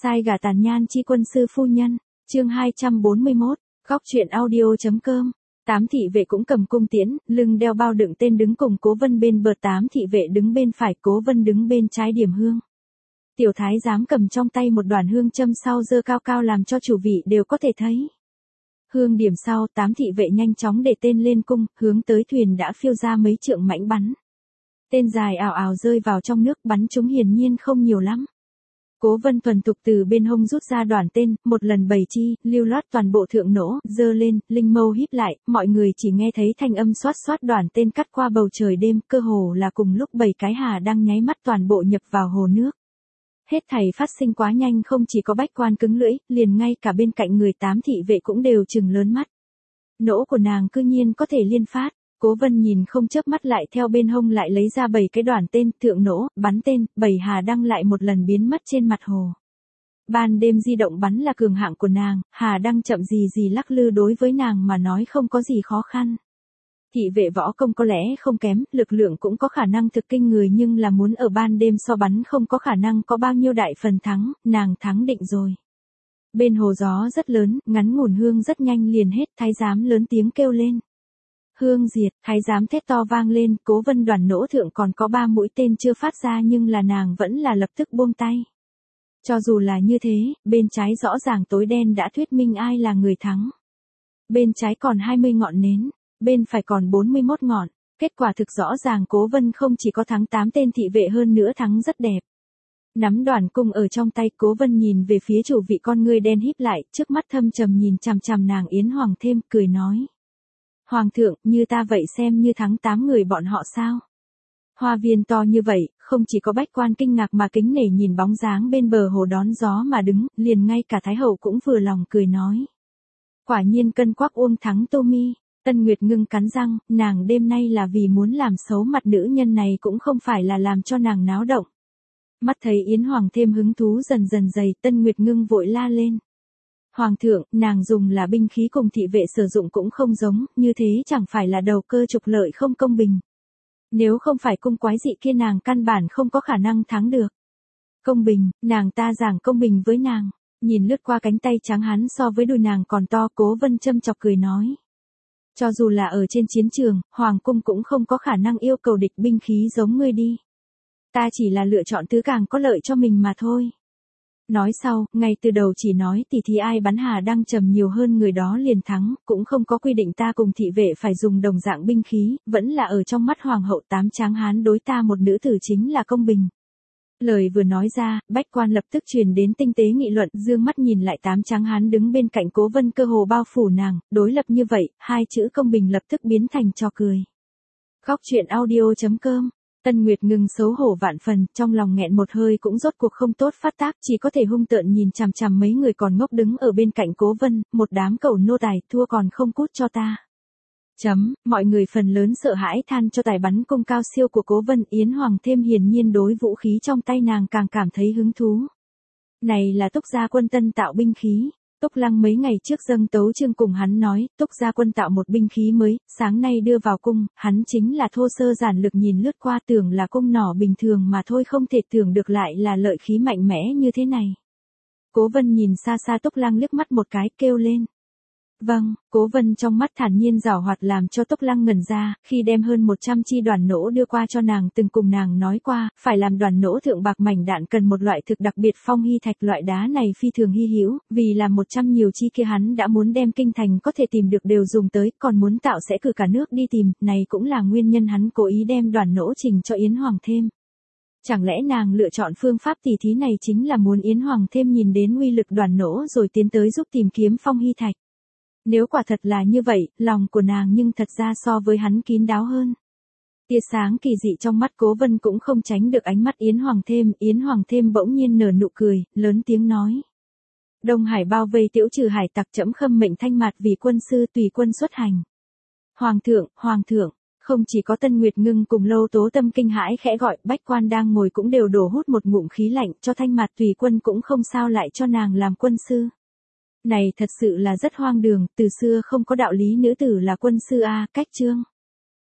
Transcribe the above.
Sai gà tàn nhan chi quân sư phu nhân, chương 241, góc truyện audio.com. 8 thị vệ cũng cầm cung tiễn, lưng đeo bao đựng tên đứng cùng Cố Vân bên bờ, 8 thị vệ đứng bên phải, Cố Vân đứng bên trái điểm hương. Tiểu thái giám cầm trong tay một đoàn hương châm sau giơ cao cao làm cho chủ vị đều có thể thấy. Hương điểm sau, 8 thị vệ nhanh chóng để tên lên cung, hướng tới thuyền đã phiêu ra mấy trượng mãnh bắn. Tên dài ào ào rơi vào trong nước, bắn chúng hiển nhiên không nhiều lắm. Cố Vân thuần thục từ bên hông rút ra đoàn tên, một lần bày chi, lưu loát toàn bộ thượng nỗ, giơ lên, linh mâu híp lại, mọi người chỉ nghe thấy thanh âm xoát xoát đoàn tên cắt qua bầu trời đêm, cơ hồ là cùng lúc 7 cái hà đang nháy mắt toàn bộ nhập vào hồ nước. Hết thảy phát sinh quá nhanh, không chỉ có bách quan cứng lưỡi, liền ngay cả bên cạnh người 8 thị vệ cũng đều trừng lớn mắt. Nỗ của nàng cư nhiên có thể liên phát. Cố Vân nhìn không chớp mắt, lại theo bên hông lại lấy ra 7 cái đoàn tên, thượng nỗ, bắn tên, 7 hà đăng lại một lần biến mất trên mặt hồ. Ban đêm di động bắn là cường hạng của nàng, hà đăng chậm gì lắc lư đối với nàng mà nói không có gì khó khăn. Thị vệ võ công có lẽ không kém, lực lượng cũng có khả năng thực kinh người, nhưng là muốn ở ban đêm so bắn không có khả năng có bao nhiêu đại phần thắng, nàng thắng định rồi. Bên hồ gió rất lớn, ngắn ngủn hương rất nhanh liền hết, thái giám lớn tiếng kêu lên. Hương diệt, thái giám thét to vang lên, Cố Vân đoàn nỗ thượng còn có 3 mũi tên chưa phát ra, nhưng là nàng vẫn là lập tức buông tay. Cho dù là như thế, bên trái rõ ràng tối đen đã thuyết minh ai là người thắng. Bên trái còn 20 ngọn nến, bên phải còn 41 ngọn, kết quả thực rõ ràng Cố Vân không chỉ có thắng 8 tên thị vệ, hơn nữa thắng rất đẹp. Nắm đoàn cung ở trong tay, Cố Vân nhìn về phía chủ vị, con ngươi đen híp lại, trước mắt thâm trầm nhìn chằm chằm nàng Yến Hoàng thêm, cười nói. Hoàng thượng, như ta vậy xem như thắng 8 người bọn họ sao? Hoa viên to như vậy, không chỉ có bách quan kinh ngạc mà kính nể nhìn bóng dáng bên bờ hồ đón gió mà đứng, liền ngay cả Thái hậu cũng vừa lòng cười nói. Quả nhiên cân quắc uông thắng Tô Mi. Tân Nguyệt ngưng cắn răng, nàng đêm nay là vì muốn làm xấu mặt nữ nhân này, cũng không phải là làm cho nàng náo động. Mắt thấy Yến Hoàng thêm hứng thú dần dần dày, Tân Nguyệt ngưng vội la lên. Hoàng thượng, nàng dùng là binh khí cùng thị vệ sử dụng cũng không giống, như thế chẳng phải là đầu cơ trục lợi không công bình. Nếu không phải cung quái dị kia, nàng căn bản không có khả năng thắng được. Công bình, nàng ta giảng công bình với nàng. Nhìn lướt qua cánh tay trắng hắn so với đùi nàng còn to, Cố Vân châm chọc cười nói. Cho dù là ở trên chiến trường, Hoàng cung cũng không có khả năng yêu cầu địch binh khí giống ngươi đi. Ta chỉ là lựa chọn thứ càng có lợi cho mình mà thôi. Nói sau, ngay từ đầu chỉ nói tỉ thí ai bắn hà đăng trầm nhiều hơn người đó liền thắng, cũng không có quy định ta cùng thị vệ phải dùng đồng dạng binh khí, vẫn là ở trong mắt Hoàng hậu 8 tráng hán đối ta một nữ tử chính là công bình. Lời vừa nói ra, bách quan lập tức truyền đến tinh tế nghị luận, dương mắt nhìn lại 8 tráng hán đứng bên cạnh Cố Vân, cơ hồ bao phủ nàng, đối lập như vậy, hai chữ công bình lập tức biến thành trò cười. Góc truyện audio.com. Tân Nguyệt ngừng xấu hổ vạn phần, trong lòng nghẹn một hơi cũng rốt cuộc không tốt phát tác, chỉ có thể hung tợn nhìn chằm chằm mấy người còn ngốc đứng ở bên cạnh Cố Vân, một đám cẩu nô tài, thua còn không cút cho ta. Mọi người phần lớn sợ hãi than cho tài bắn cung cao siêu của Cố Vân. Yến Hoàng thêm hiển nhiên đối vũ khí trong tay nàng càng cảm thấy hứng thú. Này là Túc gia quân tân tạo binh khí. Túc Lăng mấy ngày trước dâng tấu chương cùng hắn nói, Túc gia quân tạo một binh khí mới, sáng nay đưa vào cung, hắn chính là thô sơ giản lược nhìn lướt qua, tưởng là cung nỏ bình thường mà thôi, không thể tưởng được lại là lợi khí mạnh mẽ như thế này. Cố Vân nhìn xa xa Túc Lăng liếc mắt một cái, kêu lên. Vâng, Cố Vân trong mắt thản nhiên giảo hoạt làm cho Túc Lăng ngẩn ra, khi đem hơn 100 chi đoàn nỗ đưa qua cho nàng, từng cùng nàng nói qua, phải làm đoàn nỗ thượng bạc mảnh đạn cần một loại thực đặc biệt phong hy thạch, loại đá này phi thường hy hữu, vì làm 100 nhiều chi kia hắn đã muốn đem kinh thành có thể tìm được đều dùng tới, còn muốn tạo sẽ cử cả nước đi tìm, này cũng là nguyên nhân hắn cố ý đem đoàn nỗ trình cho Yến Hoàng thêm. Chẳng lẽ nàng lựa chọn phương pháp tỉ thí này chính là muốn Yến Hoàng thêm nhìn đến uy lực đoàn nỗ rồi tiến tới giúp tìm kiếm phong hy thạch? Nếu quả thật là như vậy, lòng của nàng nhưng thật ra so với hắn kín đáo hơn. Tia sáng kỳ dị trong mắt Cố Vân cũng không tránh được ánh mắt Yến Hoàng thêm. Yến Hoàng thêm bỗng nhiên nở nụ cười, lớn tiếng nói. Đông Hải bao vây tiễu trừ hải tặc, trẫm khâm mệnh thanh mạt vì quân sư, tùy quân xuất hành. Hoàng thượng, không chỉ có Tân Nguyệt ngưng cùng Lâu Tố Tâm kinh hãi khẽ gọi, bách quan đang ngồi cũng đều đổ hút một ngụm khí lạnh, cho thanh mạt tùy quân cũng không sao, lại cho nàng làm quân sư. Này thật sự là rất hoang đường, từ xưa không có đạo lý nữ tử là quân sư a, cách chương.